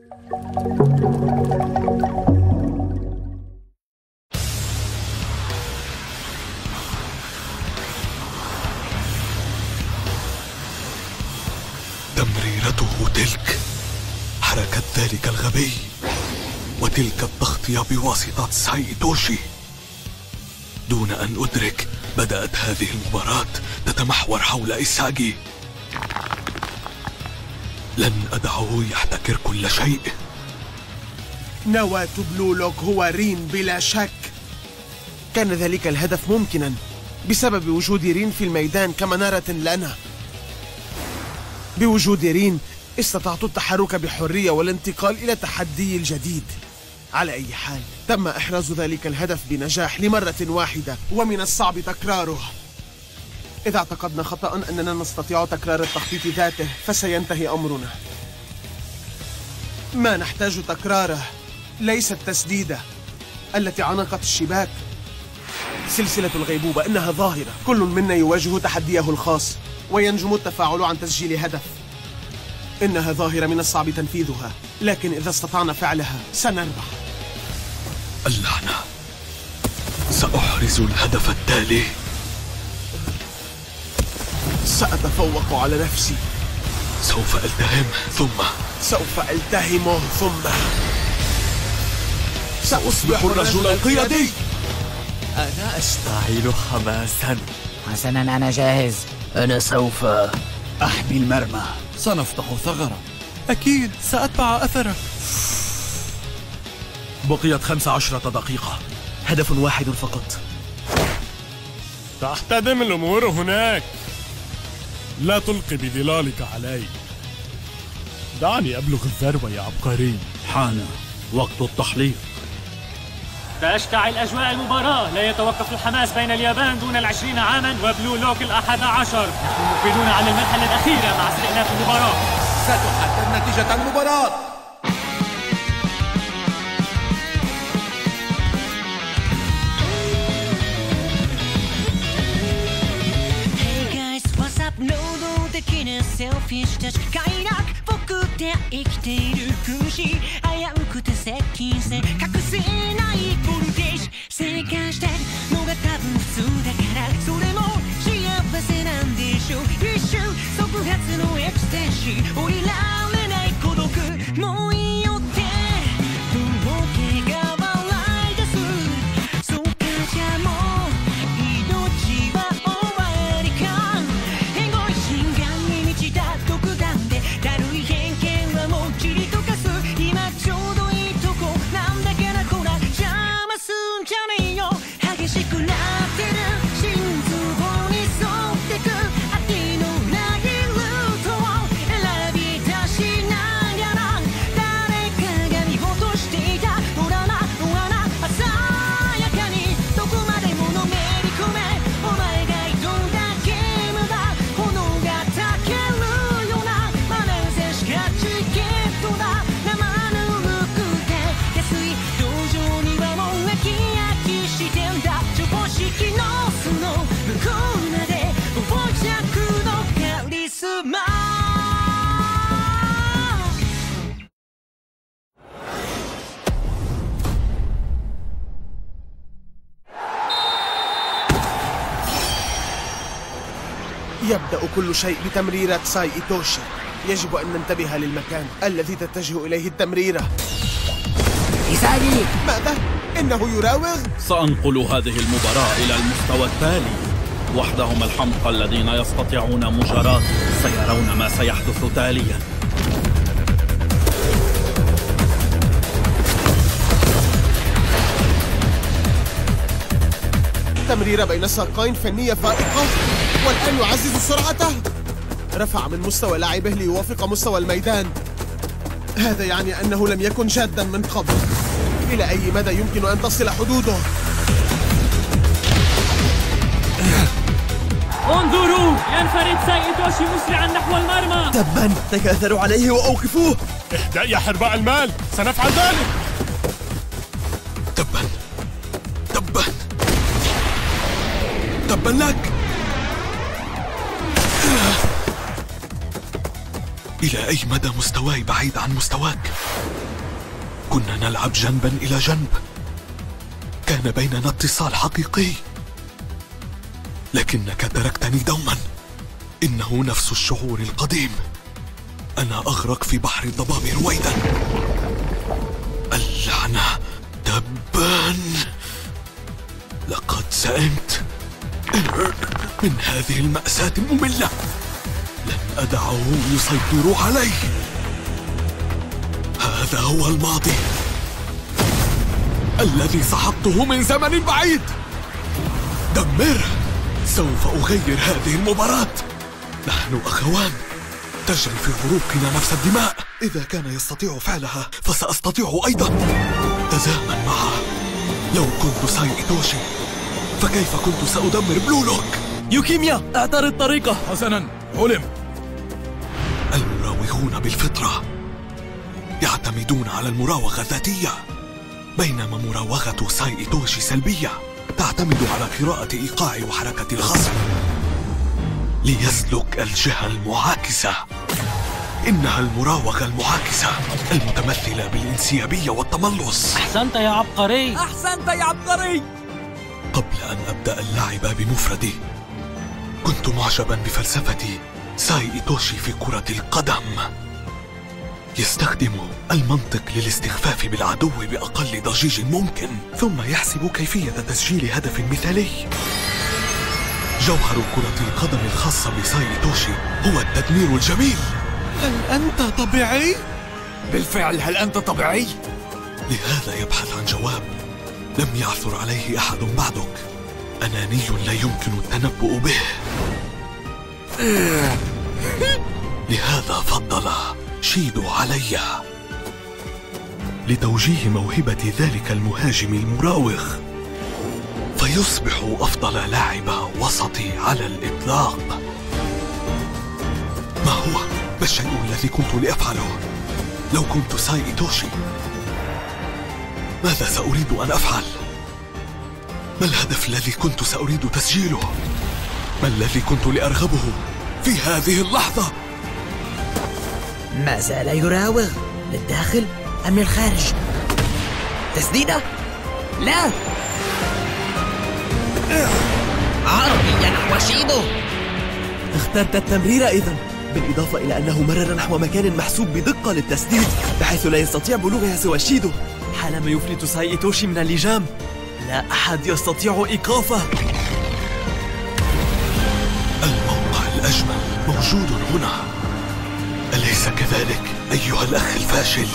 تمريرته تلك حركت ذلك الغبي، وتلك التغطية بواسطة سايتوشي. دون أن أدرك بدأت هذه المباراة تتمحور حول إيساغي. لن أدعه يحتكر كل شيء. نواة بلو لوك هو رين بلا شك. كان ذلك الهدف ممكنا بسبب وجود رين في الميدان كمنارة لنا. بوجود رين استطعت التحرك بحرية والانتقال إلى تحدي الجديد. على أي حال تم إحراز ذلك الهدف بنجاح لمرة واحدة، ومن الصعب تكراره. إذا اعتقدنا خطأ أننا نستطيع تكرار التخطيط ذاته فسينتهي أمرنا. ما نحتاج تكراره ليس التسديدة التي عنقت الشباك. سلسلة الغيبوبة إنها ظاهرة، كل منا يواجه تحديه الخاص وينجم التفاعل عن تسجيل هدف. إنها ظاهرة من الصعب تنفيذها، لكن إذا استطعنا فعلها سنربح. اللعنة، سأحرز الهدف التالي. سأتفوق على نفسي. سوف ألتهم سوف ألتهم ثم سأصبح الرجل القيادي. أنا أشتعل حماسا. حسنا، أنا جاهز. أنا سوف أحمي المرمى. سنفتح ثغرة. أكيد سأتبع أثرك. بقيت 15 دقيقة. هدف واحد فقط. تحتدم الأمور هناك. لا تلقي بظلالك علي. دعني أبلغ الذروة يا عبقري. حان وقت التحليق. تشتعل أجواء المباراة. لا يتوقف الحماس بين اليابان دون 20 عاما وبلو لوك 11. نحن مقبلون على المرحلة الأخيرة مع استئناف المباراة. ستحدد نتيجة المباراة. يبدأ كل شيء بتمريرة سايتوشي. يجب أن ننتبه للمكان الذي تتجه إليه التمريرة. إيساغي، ماذا؟ إنه يراوغ؟ سأنقل هذه المباراة إلى المستوى التالي. وحدهم الحمقى الذين يستطيعون مجاراة سيرون ما سيحدث تاليا. تمريرة بين ساقين فنية فائقة، والآن يعزز سرعته. رفع من مستوى لاعبه ليوافق مستوى الميدان. هذا يعني أنه لم يكن جادا من قبل. إلى أي مدى يمكن أن تصل حدوده؟ انظروا، ينفرد سايتوشي مسرعا نحو المرمى. تبا، تكاثروا عليه وأوقفوه. اهدأ يا حرباء المال، سنفعل ذلك. تبا تبا تبا لك. إلى أي مدى مستواي بعيد عن مستواك؟ كنا نلعب جنبا إلى جنب، كان بيننا اتصال حقيقي، لكنك تركتني دوما. إنه نفس الشعور القديم، أنا أغرق في بحر الضباب رويدا. اللعنة، تبا، لقد سئمت من هذه المأساة المملة. لن أدعه يسيطر علي. هذا هو الماضي الذي سحقته من زمن بعيد. دمره. سوف أغير هذه المباراة. نحن أخوان، تجري في عروقنا نفس الدماء. إذا كان يستطيع فعلها فسأستطيع أيضا. تزامن معه. لو كنت ساي إيتوشي فكيف كنت سأدمر بلو لوك؟ يوكيميا، اعترض طريقه. حسنا، علم. المراوغون بالفطرة يعتمدون على المراوغة الذاتية، بينما مراوغة ساي إيتوشي سلبية، تعتمد على قراءة إيقاع وحركة الخصم ليسلك الجهة المعاكسة. إنها المراوغة المعاكسة المتمثلة بالانسيابية والتملص. أحسنت يا عبقري. أحسنت يا عبقري. قبل أن أبدأ اللعب بمفردي كنت معجبا بفلسفة ساي إيتوشي في كرة القدم. يستخدم المنطق للاستخفاف بالعدو بأقل ضجيج ممكن، ثم يحسب كيفية تسجيل هدف مثالي. جوهر كرة القدم الخاصة بساي إيتوشي هو التدمير الجميل. هل أنت طبيعي؟ بالفعل، هل أنت طبيعي؟ لهذا يبحث عن جواب لم يعثر عليه أحد بعدك. أناني لا يمكن التنبؤ به. لهذا فضل شيدو علي لتوجيه موهبة ذلك المهاجم المراوغ فيصبح أفضل لاعب وسطي على الإطلاق. ما هو الشيء الذي كنت لأفعله لو كنت ساي إيتوشي؟ ماذا سأريد أن أفعل؟ ما الهدف الذي كنت سأريد تسجيله؟ ما الذي كنت لأرغبه في هذه اللحظة؟ ما زال يراوغ للداخل أم للخارج؟ تسديدة؟ لا، عرضية نحو شيدو. اخترت التمرير إذن، بالإضافة إلى أنه مرر نحو مكان محسوب بدقة للتسديد بحيث لا يستطيع بلوغها سوى شيدو. حالما يفلت ساي إيتوشي من اللجام لا أحد يستطيع إيقافه. الموقع الأجمل موجود هنا، أليس كذلك أيها الأخ الفاشل؟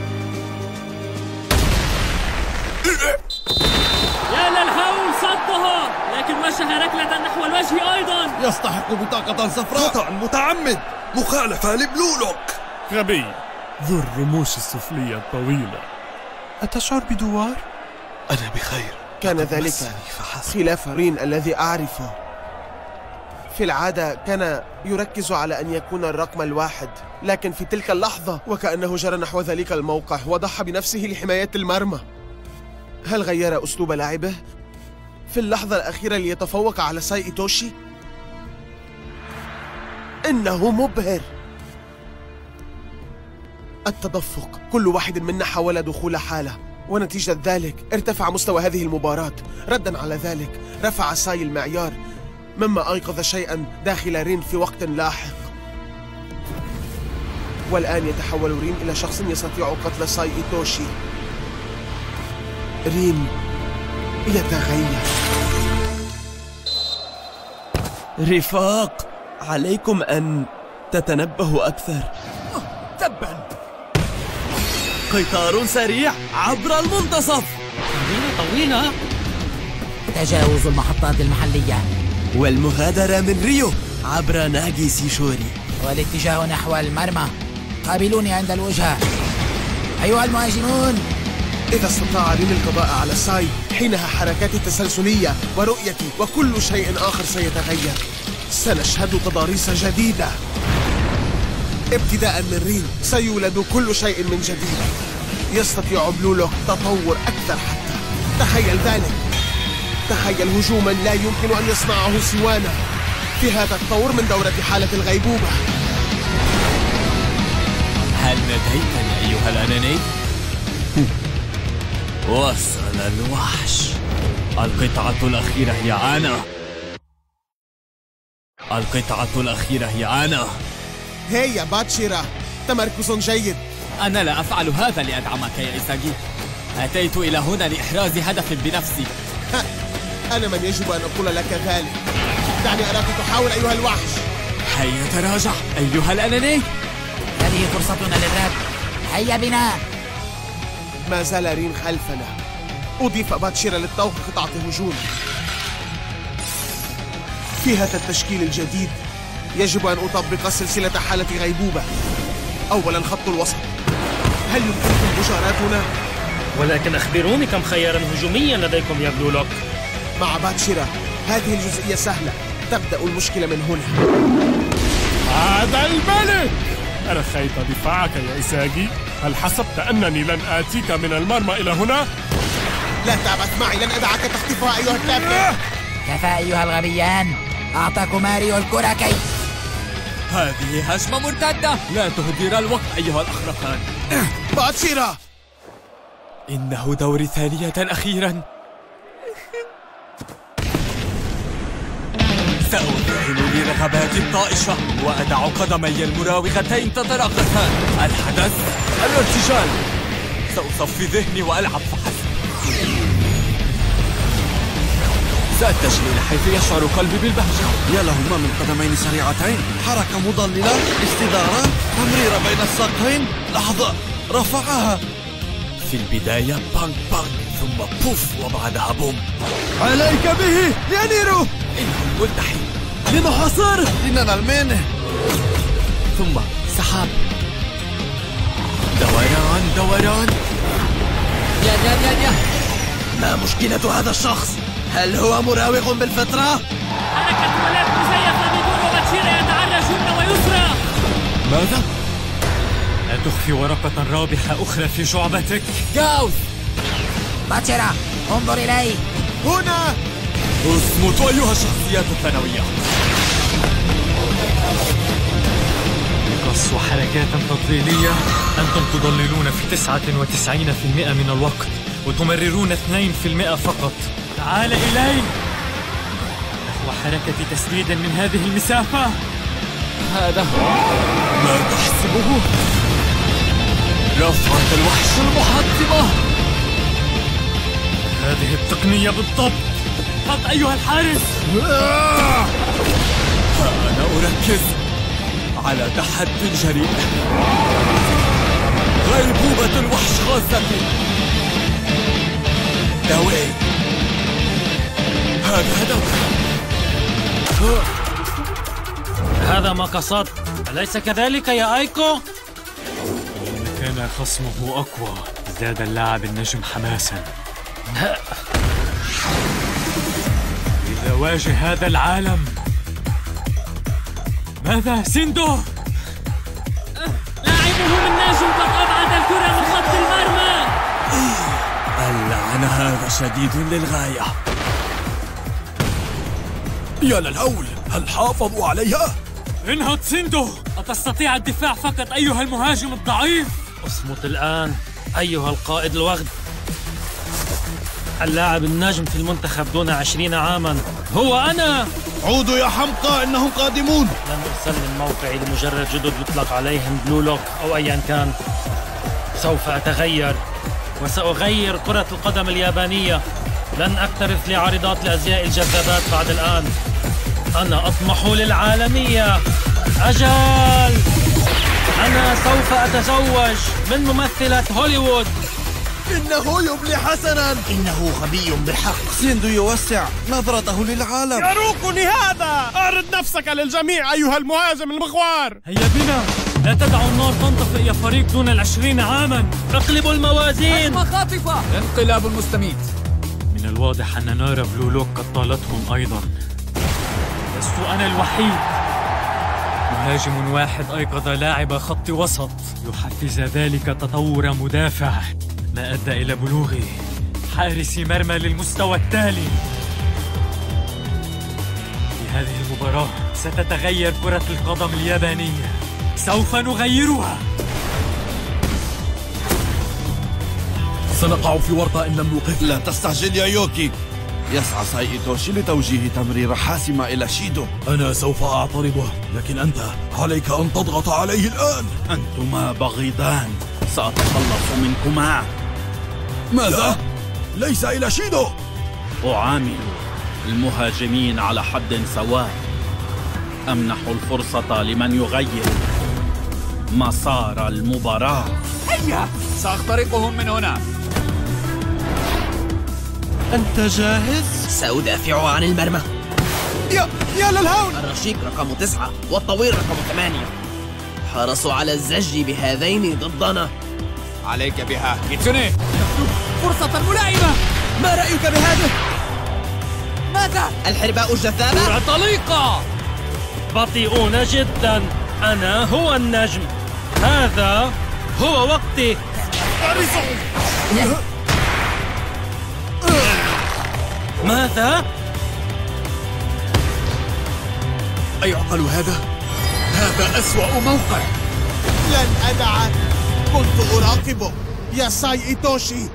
يا للهول، صدها، لكن وجه ركلة نحو الوجه أيضا. يستحق بطاقة صفراء. خطأ متعمد، مخالفة لبلولوك. غبي، ذو الرموش السفلية الطويلة. أتشعر بدوار؟ أنا بخير. كان ذلك خلاف رين الذي أعرفه. في العادة كان يركز على أن يكون الرقم الواحد، لكن في تلك اللحظة وكأنه جرى نحو ذلك الموقع وضحى بنفسه لحماية المرمى. هل غير أسلوب لعبه في اللحظة الأخيرة ليتفوق على ساي إيتوشي؟ إنه مبهر. التدفق، كل واحد منا حاول دخول حالة، ونتيجة ذلك ارتفع مستوى هذه المباراة. ردا على ذلك رفع ساي المعيار، مما أيقظ شيئا داخل رين في وقت لاحق. والآن يتحول رين إلى شخص يستطيع قتل ساي إيتوشي. رين يتغير. رفاق، عليكم أن تتنبهوا أكثر. تبا. قطار سريع عبر المنتصف. طويلة. تجاوز المحطات المحلية والمغادرة من ريو عبر ناجي سيشوري والاتجاه نحو المرمى. قابلوني عند الوجهة أيها المهاجمون. إذا استطاع رين القضاء على ساي، حينها حركاتي التسلسلية ورؤيتي وكل شيء آخر سيتغير. سنشهد تضاريس جديدة. ابتداء من رين سيولد كل شيء من جديد. يستطيع بلولوك تطور أكثر حتى. تخيل ذلك. تخيل هجوما لا يمكن أن يصنعه سوانا في هذا الطور من دورة حالة الغيبوبة. هل ناديتني أيها الأناني؟ وصل الوحش. القطعة الأخيرة هي أنا. القطعة الأخيرة هي أنا. هيا باتشيرا، تمركز جيد. أنا لا أفعل هذا لأدعمك يا إيساغي. أتيت إلى هنا لإحراز هدف بنفسي. أنا من يجب أن أقول لك ذلك. دعني أراك تحاول أيها الوحش. هيا تراجع أيها الأناني. هذه فرصتنا للرد، هيا بنا. ما زال رين خلفنا. أضيف باتشيرا للطوق قطعة هجوم. في هذا التشكيل الجديد يجب أن أطبق سلسلة حالة غيبوبة. أولاً خط الوسط. هل يمكنكم مجاراتنا؟ ولكن أخبروني كم خياراً هجومياً لديكم يا بلو لوك؟ مع باتشيرا هذه الجزئية سهلة. تبدأ المشكلة من هنا. هذا الملك! أرخيت دفاعك يا إيساغي؟ هل حسبت أنني لن آتيك من المرمى إلى هنا؟ لا تعبث معي، لن أدعك تخطفها أيها التافه. كفى أيها الغبيان، أعطاكم ماريو الكرة كي هذه هجمة مرتدة. لا تهدر الوقت أيها الأخرقان. باتشيرا، إنه دوري ثانية أخيراً. سأذهل لرغباتي الطائشة وأدع قدمي المراوغتين تتراقصان. الحدث الارتجال. سأصفي ذهني وألعب فحسب. سأتجه حيث يشعر قلبي بالبهجة. يا لهما من قدمين سريعتين، حركة مضللة، استدارة، تمرير بين الساقين. لحظة، رفعها. في البداية بانك بانك، ثم بوف، وبعدها بوم. عليك به يا نيرو. إنه الملتحي. لنحاصره. لننال منه. ثم سحاب. دوران دوران. يا ما مشكلة هذا الشخص؟ هل هو مراوغ بالفطرة؟ حركة ملاك مزيفة بدون باتشيرا يتعرجون ويسرى. ماذا؟ لا تخفي ورقة رابحة أخرى في شعبتك. جاوز. باتشيرا، انظر إلي. هنا. اصمت أيها الشخصيات الثانوية. قص وحركات تضليلية. أنتم تضللون في 99% من الوقت وتمررون 2% فقط. تعال إلي نحو حركة تسديد من هذه المسافة. هذا هو ما تحسبه. رفعت الوحش المحطمة. هذه التقنية بالضبط. قط أيها الحارس. أنا أركز على تحدي جريء. غيبوبة الوحش خاصتي. داوي. هذا هدف. هذا ما قصدت، أليس كذلك يا آيكو؟ كلما كان خصمه أقوى زاد اللاعب النجم حماساً. إذا واجه هذا العالم. ماذا سيندو؟ لاعبهم النجم قد أبعد الكرة من خط المرمى. اللعن هذا شديد للغاية. يا للهول، هل حافظوا عليها؟ انهض سيندو، أتستطيع الدفاع فقط أيها المهاجم الضعيف. اصمت الآن أيها القائد الوغد. اللاعب النجم في المنتخب دون 20 عاما هو أنا. عودوا يا حمقى، إنهم قادمون. لن أسلم موقعي لمجرد جدد يطلق عليهم بلو لوك أو أيا كان. سوف أتغير وسأغير كرة القدم اليابانية. لن أكترث لعارضات الأزياء الجذابات بعد الآن. أنا أطمح للعالمية. أجل، أنا سوف أتزوج من ممثلة هوليوود. إنه يبلي حسناً. إنه غبي بحق. سيندو يوسع نظرته للعالم. يروقني هذا. أعرض نفسك للجميع أيها المهاجم المغوار. هيا بنا، لا تدعوا النار تنطفئ يا فريق دون 20 عاما. اقلبوا الموازين. خاطفة. انقلاب المستميت. من الواضح أن نار بلو لوك قد طالتهم أيضا. لست أنا الوحيد. مهاجم واحد أيقظ لاعب خط وسط يحفز ذلك تطور مدافع، ما أدى إلى بلوغ حارس مرمى للمستوى التالي. في هذه المباراة ستتغير كرة القدم اليابانية. سوف نغيرها. سنقع في ورطة إن لم نوقف. لا تستعجل يا يوكي. يسعى سايتوشي لتوجيه تمريرة حاسمة إلى شيدو. أنا سوف أعترضه، لكن أنت عليك أن تضغط عليه الآن. أنتما بغيضان، سأتخلص منكما. ماذا؟ ليس إلى شيدو. أعامل المهاجمين على حد سواء. أمنح الفرصة لمن يغير مسار المباراة. هيا سأخترقهم من هنا. أنت جاهز؟ سأدافع عن المرمى. يا للهول! الرشيق رقم 9 والطويل رقم 8 حرصوا على الزج بهذين ضدنا. عليك بها كيتسوني. فرصة ملائمة. ما رأيك بهذا؟ ماذا؟ الحرباء الجذابة. كرة طليقة. بطيئون جدا. أنا هو النجم. هذا هو وقتي. ماذا؟ أيعقل هذا؟ هذا أسوأ موقع. لن أدعك، كنت أراقبه يا سايتوشي.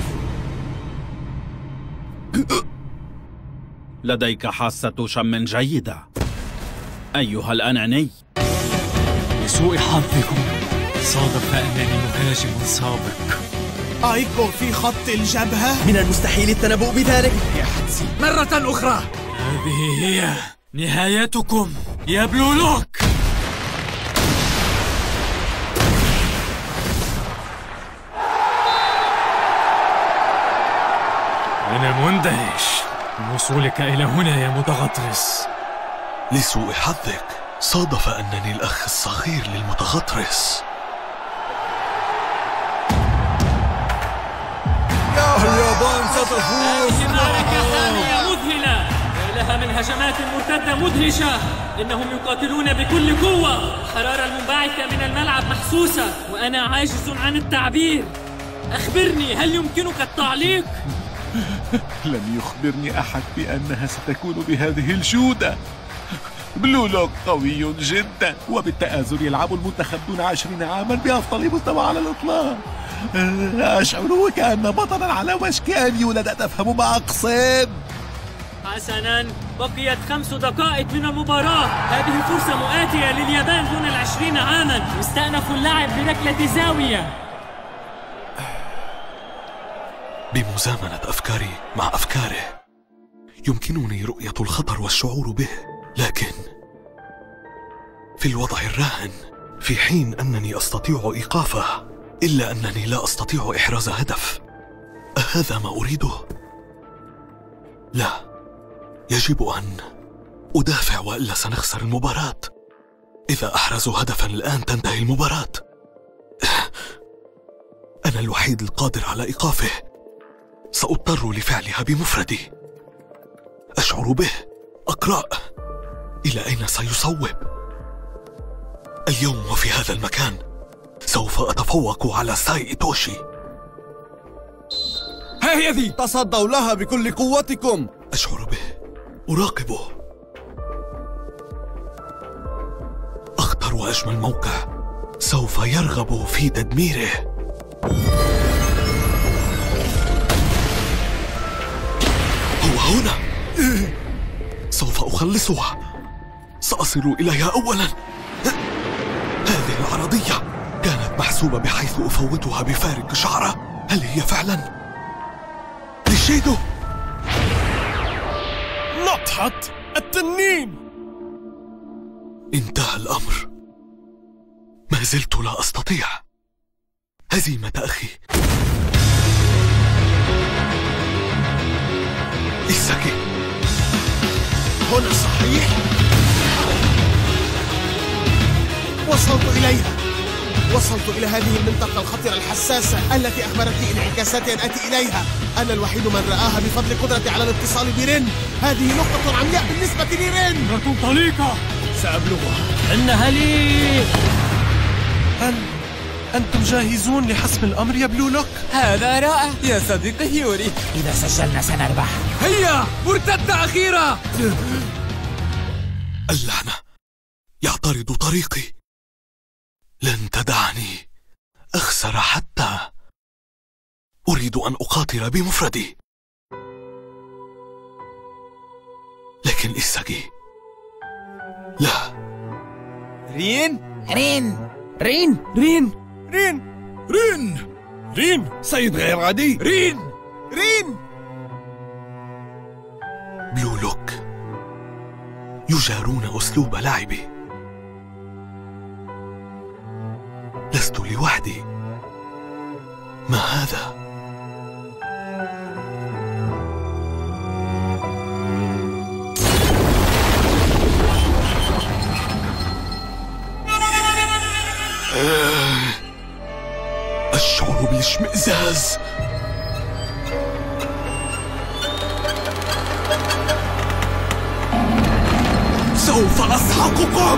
لديك حاسة شم جيدة أيها الأناني. لسوء حظكم صادف أنني مهاجم سابق. أيكو في خط الجبهة؟ من المستحيل التنبؤ بذلك. مرة أخرى. هذه هي نهايتكم يا بلو لوك. أنا مندهش من وصولك إلى هنا يا متغطرس. لسوء حظك صادف أنني الأخ الصغير للمتغطرس. اليابان ستفوز. معركة ثانية مذهلة، لها من هجمات مرتدة مدهشة. إنهم يقاتلون بكل قوة. الحرارة المنبعثة من الملعب محسوسة وأنا عاجز عن التعبير. أخبرني، هل يمكنك التعليق؟ لم يخبرني أحد بأنها ستكون بهذه الجودة. بلو لوك قوي جدا، وبالتآزر يلعب المنتخب دون 20 عاما بأفضل مستوى على الإطلاق. أشعر وكأن بطلا على وشك أن يولد. تفهم ما أقصد؟ حسناً، بقيت 5 دقائق من المباراة. هذه فرصة مؤاتية لليابان دون 20 عاما. يستأنف اللعب بركلة زاوية. بمزامنة أفكاري مع أفكاره يمكنني رؤية الخطر والشعور به، لكن في الوضع الراهن في حين أنني أستطيع إيقافه إلا أنني لا أستطيع إحراز هدف. أهذا ما أريده؟ لا، يجب أن أدافع وإلا سنخسر المباراة. إذا أحرزوا هدفا الآن تنتهي المباراة. أنا الوحيد القادر على إيقافه. سأضطر لفعلها بمفردي. أشعر به، أقرأ إلى أين سيصوب. اليوم وفي هذا المكان سوف أتفوق على سايتوشي. هيا ذي، تصدوا لها بكل قوتكم. أشعر به، أراقبه. أخطر وأجمل موقع سوف يرغب في تدميره. هو هنا. سوف أخلصها. سأصل إليها أولا. هذه العرضية كانت محسوبة بحيث أفوتها بفارق شعرة. هل هي فعلا لشيدو؟ نطحة التنين. انتهى الأمر. ما زلت لا أستطيع هزيمة أخي. إيساكي هنا صحيح؟ وصلت إلى هذه المنطقة الخطرة الحساسة التي أخبرتني انعكاسات أن آتي إليها. أنا الوحيد من رآها بفضل قدرتي على الاتصال برين. هذه نقطة عمياء بالنسبة لرين. كرة طليقة. سأبلغها. إنها لي. هل أنتم جاهزون لحسم الأمر يا بلو لوك؟ هذا رائع يا صديقي هيوري. إذا سجلنا سنربح. هيا مرتدة أخيرة. اللعنة يعترض طريقي. لن تدعني أخسر حتى أريد أن أقاتل بمفردي، لكن إساجي لا. رين رين رين رين رين رين رين سيد غير عادي. رين رين بلو لوك يجارون أسلوب لعبي. لست لوحدي. ما هذا؟ أشعر بالاشمئزاز. سوف أسحقكم.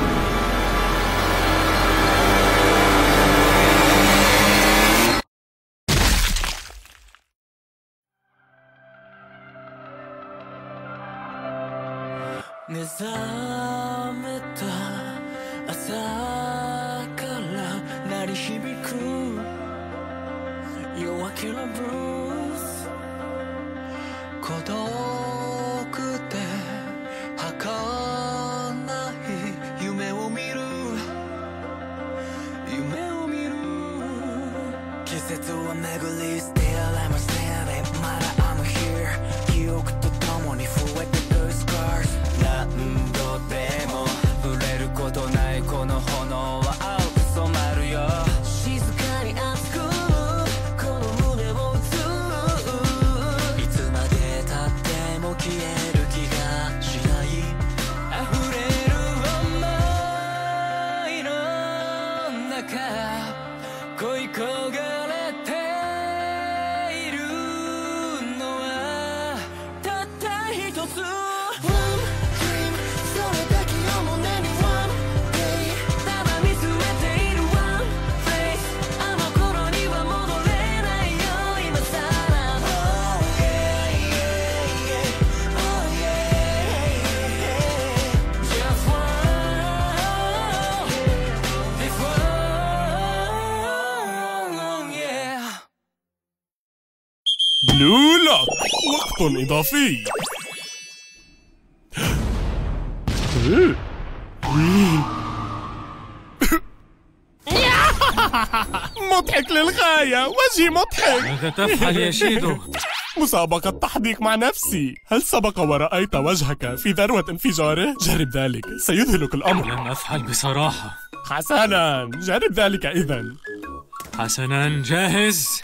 بلو لوك، وقت إضافي. مضحك للغاية، وجهي مضحك. ماذا تفعل يا شيدو؟ مسابقة تحديق مع نفسي. هل سبق ورأيت وجهك في ذروة انفجاره؟ جرب ذلك، سيذهلك الأمر. لن أفعل بصراحة. حسناً، جرب ذلك إذن. حسناً، جاهز؟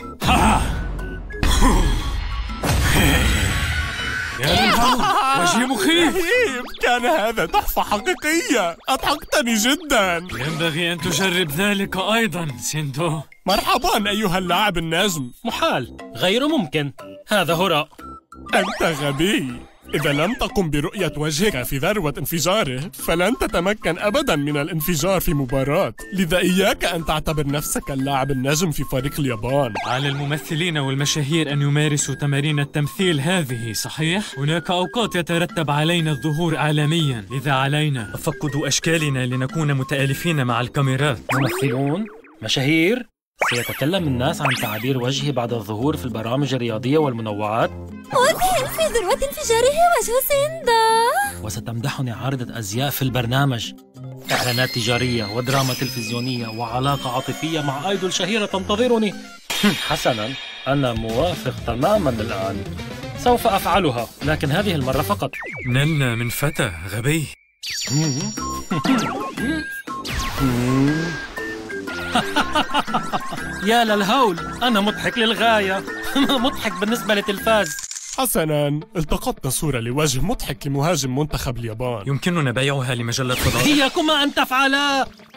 يا للهول، وجهي مخيف. كان هذا تحفة حقيقية، أضحكتني جداً. ينبغي أن تجرب ذلك أيضاً سيندو. مرحباً أيها اللاعب النجم. محال، غير ممكن، هذا هراء. أنت غبي. إذا لم تقم برؤية وجهك في ذروة انفجاره فلن تتمكن أبداً من الانفجار في مباراة. لذا إياك أن تعتبر نفسك اللاعب النجم في فريق اليابان. على الممثلين والمشاهير أن يمارسوا تمارين التمثيل هذه، صحيح؟ هناك أوقات يترتب علينا الظهور عالمياً، لذا علينا تفقد أشكالنا لنكون متآلفين مع الكاميرات. ممثلون؟ مشاهير؟ سيتكلم الناس عن تعابير وجهي بعد الظهور في البرامج الرياضية والمنوعات؟ أذهل في ذروة انفجاره وجه سيندا. وستمدحني عارضة أزياء في البرنامج. إعلانات تجارية ودراما تلفزيونية وعلاقة عاطفية مع آيدول شهيرة تنتظرني. حسناً، أنا موافق تماماً الآن. سوف أفعلها، لكن هذه المرة فقط. نلنا من فتى غبي. يا للهول، أنا مضحك للغاية. مضحك بالنسبة لتلفاز. حسناً، التقطت صورة لوجه مضحك لمهاجم منتخب اليابان. يمكننا بيعها لمجلة فضاء. إياكما أن تفعلا.